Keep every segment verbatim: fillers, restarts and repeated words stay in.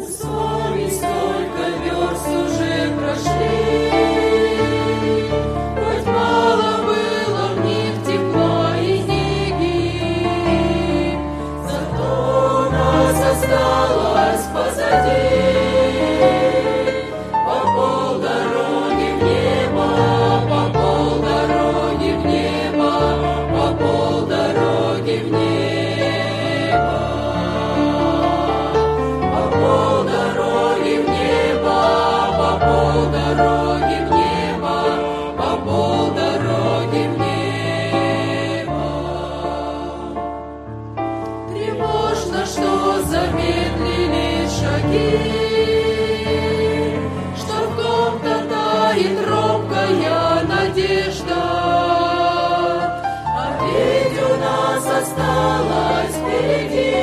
С вами столько верст уже прошли, хоть мало было в них тепла и неги, зато нас осталось позади. По полдороги в небо, по полдороги в небо, по полдороги в небо. По полдороги в небо, по полдороги в небо, по полдороги в небо. Тревожно, что замедлили шаги, что в ком-то тает робкая надежда, а ведь у нас осталось впереди.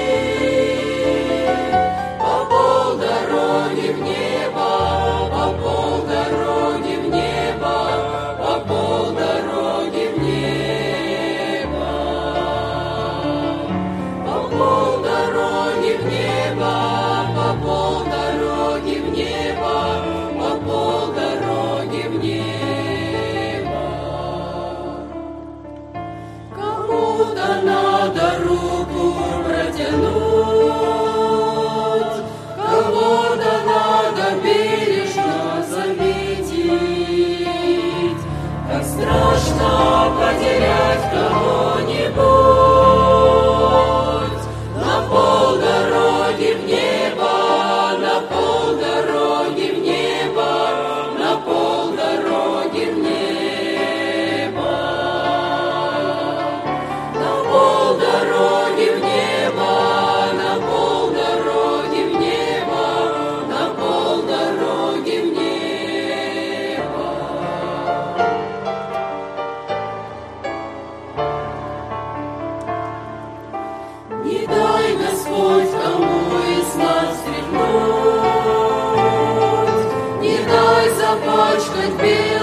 По полдороги в небо, по полдороги в небо, по полдороги в небо. По полдороги в небо, по полдороги в небо, по полдороги в небо. Кому-то надо руку протянуть, кого-то надо бережно заметить. Как страшно потерять кого-нибудь. На полдороги в небо, на полдороги в небо, на полдороги в небо. На полдороги в небо, на полдороги в небо, на полдороги в небо. Не дай, Господь, кому из нас ревнуть, не дай запачкать белый